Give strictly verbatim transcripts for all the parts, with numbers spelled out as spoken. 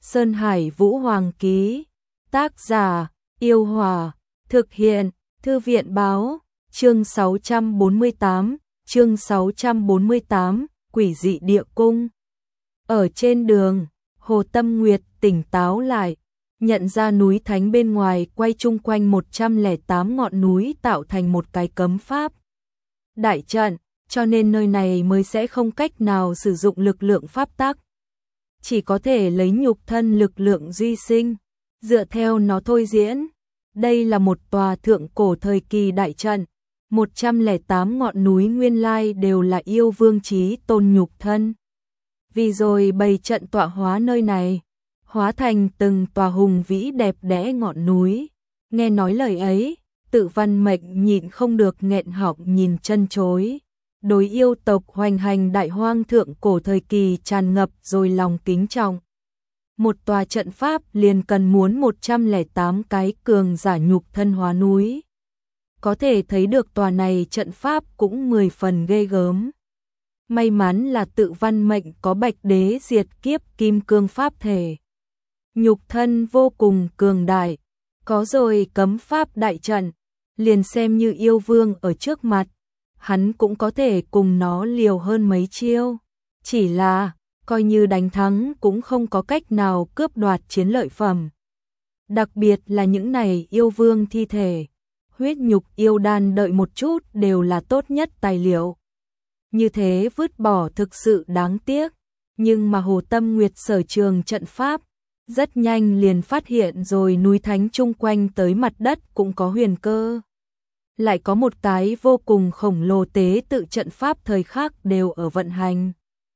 Sơn Hải Vũ Hoàng ký. Tác giả: Yêu Hòa. Thực hiện: Thư viện báo. Chương sáu trăm bốn mươi tám, chương sáu trăm bốn mươi tám, Quỷ dị địa cung. Ở trên đường, Hồ Tâm Nguyệt tỉnh táo lại, nhận ra núi thánh bên ngoài quay chung quanh một trăm lẻ tám ngọn núi tạo thành một cái cấm pháp đại trận, cho nên nơi này mới sẽ không cách nào sử dụng lực lượng pháp tắc. Chỉ có thể lấy nhục thân lực lượng duy sinh, dựa theo nó thôi diễn. Đây là một tòa thượng cổ thời kỳ đại trận, một trăm lẻ tám ngọn núi nguyên lai đều là yêu vương chí tôn nhục thân. Vì rồi bày trận tọa hóa nơi này, hóa thành từng tòa hùng vĩ đẹp đẽ ngọn núi. Nghe nói lời ấy, Tự Văn Mệnh nhịn không được nghẹn họng nhìn chân chối. Đối yêu tộc hoành hành đại hoang thượng cổ thời kỳ tràn ngập rồi lòng kính trọng. Một tòa trận pháp liền cần muốn một trăm lẻ tám cái cường giả nhục thân hóa núi. Có thể thấy được tòa này trận pháp cũng mười phần ghê gớm. May mắn là Tự Văn Mệnh có Bạch Đế diệt kiếp kim cương pháp thể. Nhục thân vô cùng cường đại, có rồi cấm pháp đại trận, liền xem như yêu vương ở trước mặt, hắn cũng có thể cùng nó liều hơn mấy chiêu. Chỉ là, coi như đánh thắng cũng không có cách nào cướp đoạt chiến lợi phẩm. Đặc biệt là những này yêu vương thi thể, huyết nhục yêu đan đợi một chút đều là tốt nhất tài liệu. Như thế vứt bỏ thực sự đáng tiếc, nhưng mà Hồ Tâm Nguyệt sở trường trận pháp, rất nhanh liền phát hiện rồi núi thánh chung quanh tới mặt đất cũng có huyền cơ. Lại có một cái vô cùng khổng lồ tế tự trận pháp thời khắc đều ở vận hành.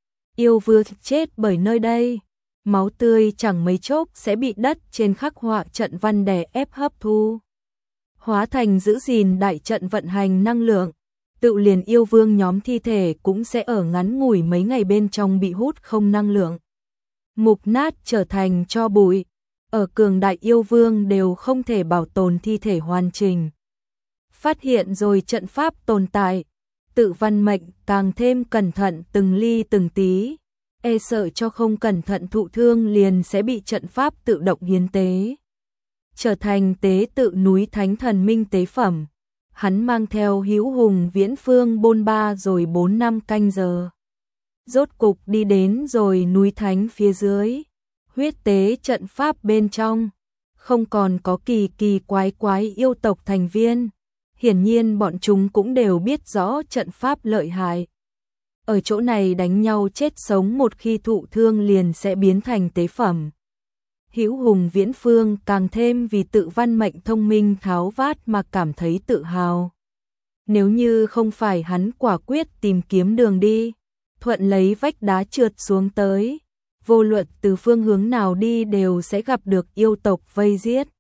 Yêu vương chết bởi nơi đây, máu tươi chẳng mấy chốc sẽ bị đất trên khắc họa trận văn đè ép hấp thu, hóa thành giữ gìn đại trận vận hành năng lượng. Tự liền yêu vương nhóm thi thể cũng sẽ ở ngắn ngủi mấy ngày bên trong bị hút không năng lượng, mục nát trở thành tro bụi. Ở cường đại yêu vương đều không thể bảo tồn thi thể hoàn chỉnh. Phát hiện rồi trận pháp tồn tại, Tự Văn Mệnh càng thêm cẩn thận từng ly từng tí, e sợ cho không cẩn thận thụ thương liền sẽ bị trận pháp tự động hiến tế, trở thành tế tự núi thánh thần minh tế phẩm. Hắn mang theo Hữu Hùng Viễn Phương bôn ba rồi bốn năm canh giờ, rốt cục đi đến rồi núi thánh phía dưới. Huyết tế trận pháp bên trong không còn có kỳ kỳ quái quái yêu tộc thành viên, hiển nhiên bọn chúng cũng đều biết rõ trận pháp lợi hại. Ở chỗ này đánh nhau chết sống, một khi thụ thương liền sẽ biến thành tế phẩm. Hữu Hùng Viễn Phương càng thêm vì Tự Văn Mệnh thông minh tháo vát mà cảm thấy tự hào. Nếu như không phải hắn quả quyết tìm kiếm đường đi, thuận lấy vách đá trượt xuống tới, vô luận từ phương hướng nào đi đều sẽ gặp được yêu tộc vây giết.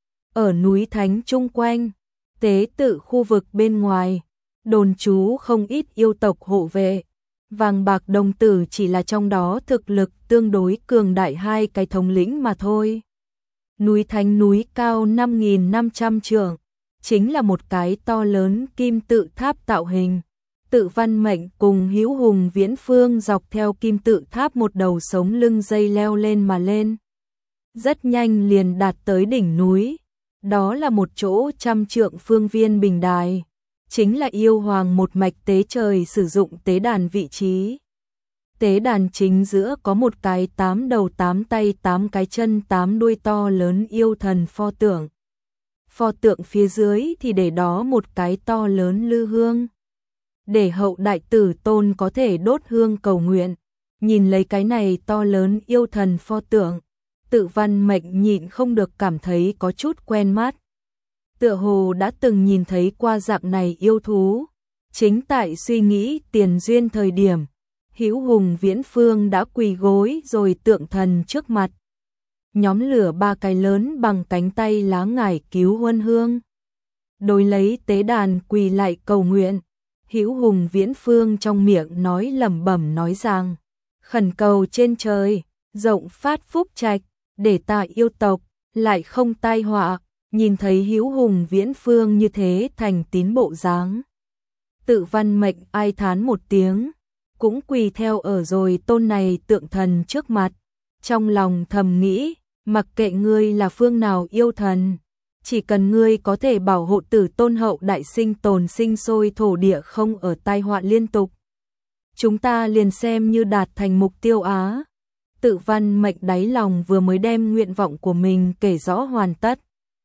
Ở núi thánh chung quanh, tế tự khu vực bên ngoài, đồn trú không ít yêu tộc hộ vệ. Vàng Bạc Đồng Tử chỉ là trong đó thực lực tương đối cường đại hai cái thống lĩnh mà thôi. Núi thánh núi cao năm nghìn năm trăm trượng, chính là một cái to lớn kim tự tháp tạo hình. Tự Văn Mệnh cùng Hữu Hùng Viễn Phương dọc theo kim tự tháp một đầu sống lưng dây leo lên mà lên. Rất nhanh liền đạt tới đỉnh núi. Đó là một chỗ trăm trượng phương viên bình đài, chính là yêu hoàng một mạch tế trời sử dụng tế đàn vị trí. Tế đàn chính giữa có một cái tám đầu tám tay tám cái chân tám đuôi to lớn yêu thần pho tượng. Pho tượng phía dưới thì để đó một cái to lớn lư hương, để hậu đại tử tôn có thể đốt hương cầu nguyện. Nhìn lấy cái này to lớn yêu thần pho tượng, Tự Văn Mệnh nhịn không được cảm thấy có chút quen mắt. Tựa hồ đã từng nhìn thấy qua dạng này yêu thú. Chính tại suy nghĩ tiền duyên thời điểm, Hữu Hùng Viễn Phương đã quỳ gối rồi tượng thần trước mặt. Nhóm lửa ba cái lớn bằng cánh tay lá ngải cứu huân hương. Đối lấy tế đàn quỳ lại cầu nguyện. Hữu Hùng Viễn Phương trong miệng nói lẩm bẩm nói rằng: khẩn cầu trên trời rộng phát phúc trạch, để ta yêu tộc lại không tai họa. Nhìn thấy Hữu Hùng Viễn Phương như thế thành tín bộ dáng, Tự Văn Mệnh ai thán một tiếng, cũng quỳ theo ở rồi tôn này tượng thần trước mặt. Trong lòng thầm nghĩ, mặc kệ ngươi là phương nào yêu thần, chỉ cần ngươi có thể bảo hộ tử tôn hậu đại sinh tồn sinh sôi thổ địa không ở tai họa liên tục, chúng ta liền xem như đạt thành mục tiêu á. Tự Văn Mệnh đáy lòng vừa mới đem nguyện vọng của mình kể rõ hoàn tất.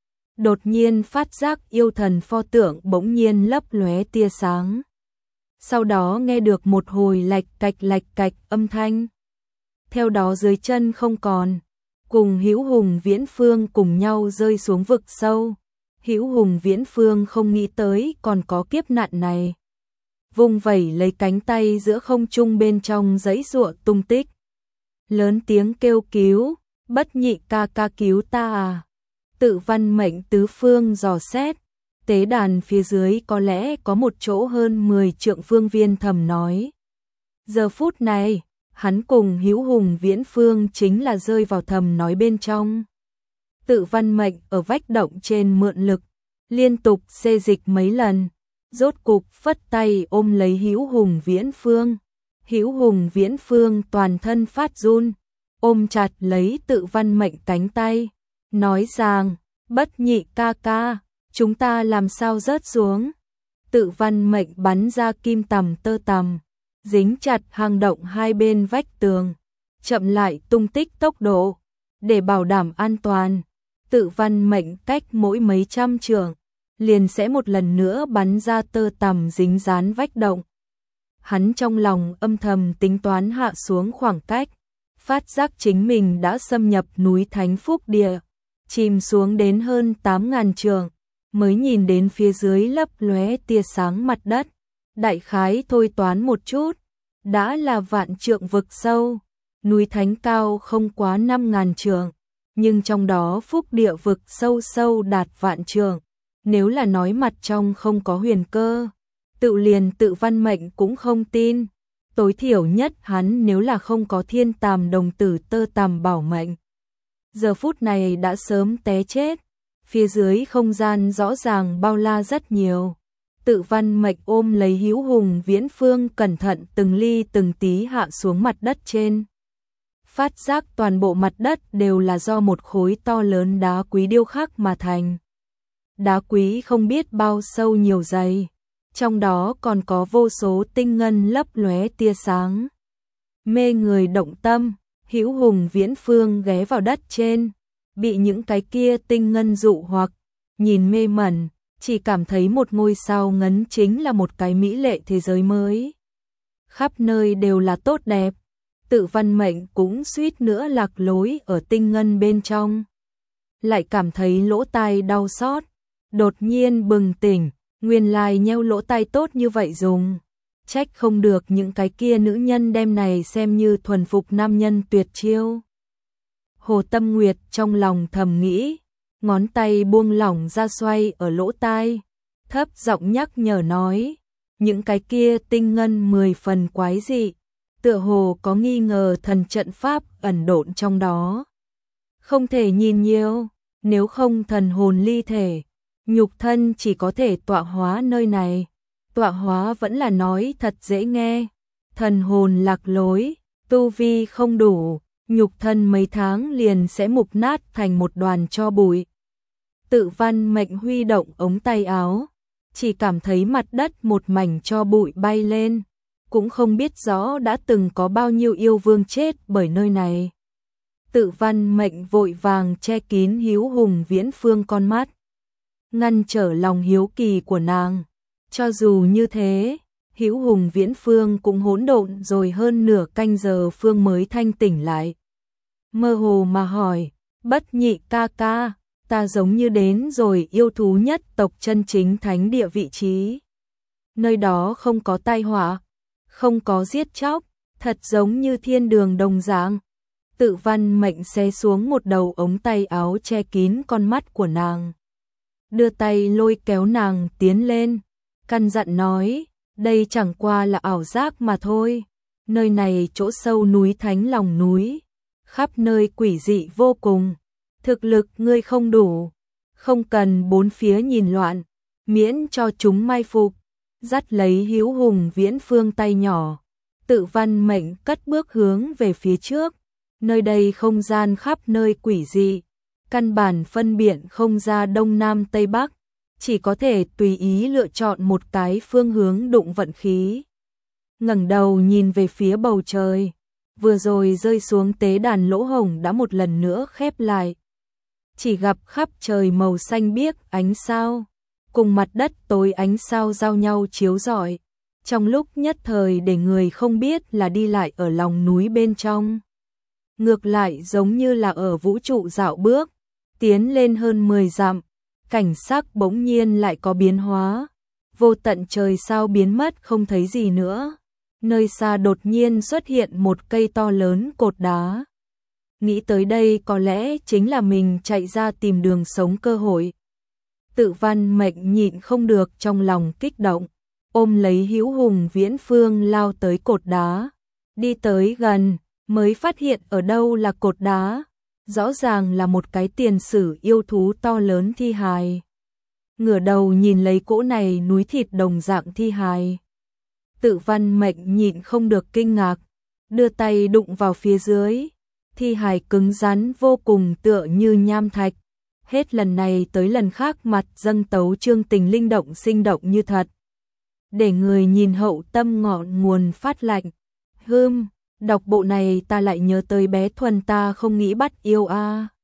Đột nhiên phát giác yêu thần pho tượng bỗng nhiên lấp lóe tia sáng. Sau đó nghe được một hồi lạch cạch lạch cạch âm thanh. Theo đó dưới chân không còn, cùng Hữu Hùng Viễn Phương cùng nhau rơi xuống vực sâu. Hữu Hùng Viễn Phương không nghĩ tới còn có kiếp nạn này. Vung vẩy lấy cánh tay giữa không trung bên trong giãy giụa tung tích. Lớn tiếng kêu cứu, Bất Nhị ca ca cứu ta à. Tự Văn Mệnh tứ phương dò xét, tế đàn phía dưới có lẽ có một chỗ hơn mười trượng phương viên thầm nói. Giờ phút này, hắn cùng Hữu Hùng Viễn Phương chính là rơi vào thầm nói bên trong. Tự Văn Mệnh ở vách động trên mượn lực, liên tục xê dịch mấy lần, rốt cục phất tay ôm lấy Hữu Hùng Viễn Phương. Hữu Hùng Viễn Phương toàn thân phát run, ôm chặt lấy Tự Văn Mệnh cánh tay, nói rằng, Bất Nhị ca ca, chúng ta làm sao rớt xuống. Tự Văn Mệnh bắn ra kim tằm tơ tằm, dính chặt hang động hai bên vách tường, chậm lại tung tích tốc độ, để bảo đảm an toàn. Tự Văn Mệnh cách mỗi mấy trăm trượng, liền sẽ một lần nữa bắn ra tơ tằm dính dán vách động. Hắn trong lòng âm thầm tính toán hạ xuống khoảng cách, phát giác chính mình đã xâm nhập núi Thánh Phúc Địa, chìm xuống đến hơn tám ngàn trượng, mới nhìn đến phía dưới lấp lóe tia sáng mặt đất. Đại khái thôi toán một chút, đã là vạn trượng vực sâu, núi Thánh cao không quá năm ngàn trượng, nhưng trong đó Phúc Địa vực sâu sâu đạt vạn trượng. Nếu là nói mặt trong không có huyền cơ, tự liền Tự Văn Mệnh cũng không tin. Tối thiểu nhất hắn nếu là không có thiên tàm đồng tử tơ tằm bảo mệnh, giờ phút này đã sớm té chết. Phía dưới không gian rõ ràng bao la rất nhiều. Tự Văn Mệnh ôm lấy Hữu Hùng Viễn Phương cẩn thận từng ly từng tí hạ xuống mặt đất trên. Phát giác toàn bộ mặt đất đều là do một khối to lớn đá quý điêu khắc mà thành. Đá quý không biết bao sâu nhiều dày, trong đó còn có vô số tinh ngân lấp lóe tia sáng. Mê người động tâm, Hữu Hùng Viễn Phương ghé vào đất trên, bị những cái kia tinh ngân dụ hoặc, nhìn mê mẩn, chỉ cảm thấy một ngôi sao ngấn chính là một cái mỹ lệ thế giới mới. Khắp nơi đều là tốt đẹp, Tự Văn Mệnh cũng suýt nữa lạc lối ở tinh ngân bên trong. Lại cảm thấy lỗ tai đau xót, đột nhiên bừng tỉnh, nguyên lai nheo lỗ tai tốt như vậy dùng. Trách không được những cái kia nữ nhân đem này xem như thuần phục nam nhân tuyệt chiêu. Hồ Tâm Nguyệt trong lòng thầm nghĩ, ngón tay buông lỏng ra xoay ở lỗ tai, thấp giọng nhắc nhở nói, những cái kia tinh ngân mười phần quái dị, tựa hồ có nghi ngờ thần trận pháp ẩn độn trong đó. Không thể nhìn nhiều, nếu không thần hồn ly thể, nhục thân chỉ có thể tọa hóa nơi này. Tọa hóa vẫn là nói thật dễ nghe, thần hồn lạc lối, tu vi không đủ, nhục thân mấy tháng liền sẽ mục nát thành một đoàn tro bụi. Tự Văn Mệnh huy động ống tay áo, chỉ cảm thấy mặt đất một mảnh tro bụi bay lên, cũng không biết rõ đã từng có bao nhiêu yêu vương chết bởi nơi này. Tự Văn Mệnh vội vàng che kín Hữu Hùng Viễn Phương con mắt, ngăn trở lòng hiếu kỳ của nàng. Cho dù như thế, Hữu Hùng Viễn Phương cũng hỗn độn rồi hơn nửa canh giờ Phương mới thanh tỉnh lại. Mơ hồ mà hỏi, Bất Nhị ca ca, ta giống như đến rồi yêu thú nhất tộc chân chính thánh địa vị trí. Nơi đó không có tai họa, không có giết chóc, thật giống như thiên đường đồng dạng. Tự Văn Mệnh xé xuống một đầu ống tay áo che kín con mắt của nàng, đưa tay lôi kéo nàng tiến lên, căn dặn nói, đây chẳng qua là ảo giác mà thôi. Nơi này chỗ sâu núi Thánh lòng núi, khắp nơi quỷ dị vô cùng. Thực lực ngươi không đủ, không cần bốn phía nhìn loạn, miễn cho chúng mai phục. Dắt lấy Hữu Hùng Viễn Phương tay nhỏ, Tự Văn Mệnh cất bước hướng về phía trước, Nơi đây không gian khắp nơi quỷ dị, căn bản phân biệt không ra đông nam tây bắc, chỉ có thể tùy ý lựa chọn một cái phương hướng đụng vận khí. Ngẩng đầu nhìn về phía bầu trời, vừa rồi rơi xuống tế đàn lỗ hổng đã một lần nữa khép lại. Chỉ gặp khắp trời màu xanh biếc ánh sao, cùng mặt đất tối ánh sao giao nhau chiếu rọi, trong lúc nhất thời để người không biết là đi lại ở lòng núi bên trong. Ngược lại giống như là ở vũ trụ dạo bước, tiến lên hơn mười dặm, cảnh sắc bỗng nhiên lại có biến hóa, vô tận trời sao biến mất không thấy gì nữa. Nơi xa đột nhiên xuất hiện một cây to lớn cột đá. Nghĩ tới đây có lẽ chính là mình chạy ra tìm đường sống cơ hội. Tự Văn Mệnh nhịn không được trong lòng kích động, ôm lấy Hữu Hùng Viễn Phương lao tới cột đá. Đi tới gần, mới phát hiện ở đâu là cột đá, rõ ràng là một cái tiền sử yêu thú to lớn thi hài. Ngửa đầu nhìn lấy cỗ này núi thịt đồng dạng thi hài. Tự Văn Mệnh nhịn không được kinh ngạc, đưa tay đụng vào phía dưới, thi hài cứng rắn vô cùng tựa như nham thạch. Hết lần này tới lần khác mặt dâng tấu chương tình linh động sinh động như thật. Để người nhìn hậu tâm ngọn nguồn phát lạnh. Hưm, đọc bộ này ta lại nhớ tới bé Thuần ta không nghĩ bắt yêu a.